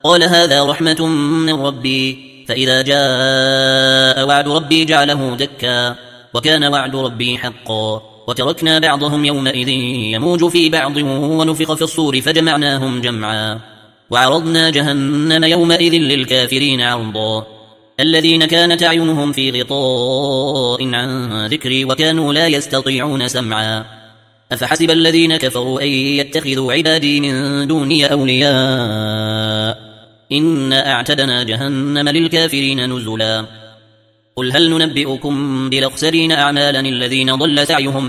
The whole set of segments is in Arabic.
قال هذا رحمة من ربي، فإذا جاء وعد ربي جعله دكا، وكان وعد ربي حقا. وتركنا بعضهم يومئذ يموج في بعض، ونفخ في الصور فجمعناهم جمعا، وعرضنا جهنم يومئذ للكافرين عرضا. الذين كانت أعينهم في غطاء عن ذكري وكانوا لا يستطيعون سمعا. أفحسب الذين كفروا أن يتخذوا عبادي من دوني أولياء، إنا أعتدنا جهنم للكافرين نزلا. قل هل ننبئكم بالأخسرين أعمالا الذين ضل سعيهم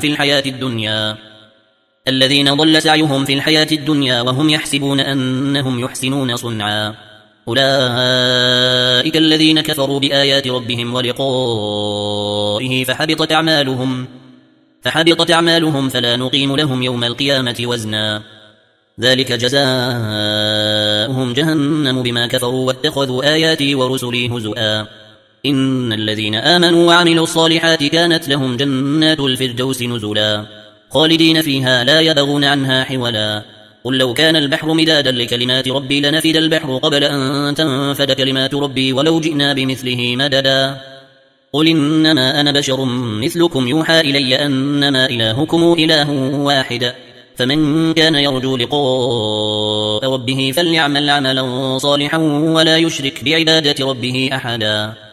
في الحياة الدنيا وهم يحسبون أنهم يحسنون صنعا. أولئك الذين كفروا بآيات ربهم ولقائه فحبطت أعمالهم فلا نقيم لهم يوم القيامة وزنا. ذلك جزاؤهم جهنم بما كفروا واتخذوا آياتي ورسلي هزؤا. إن الذين آمنوا وعملوا الصالحات كانت لهم جنات الفردوس نزلا، خالدين فيها لا يبغون عنها حولا. قل لو كان البحر مدادا لكلمات ربي لنفد البحر قبل أن تنفد كلمات ربي ولو جئنا بمثله مددا. قل إنما أنا بشر مثلكم يوحى إلي أنما إلهكم إله واحد، فمن كان يرجو لقاء ربه فليعمل عملا صالحا ولا يشرك بعبادة ربه أحدا.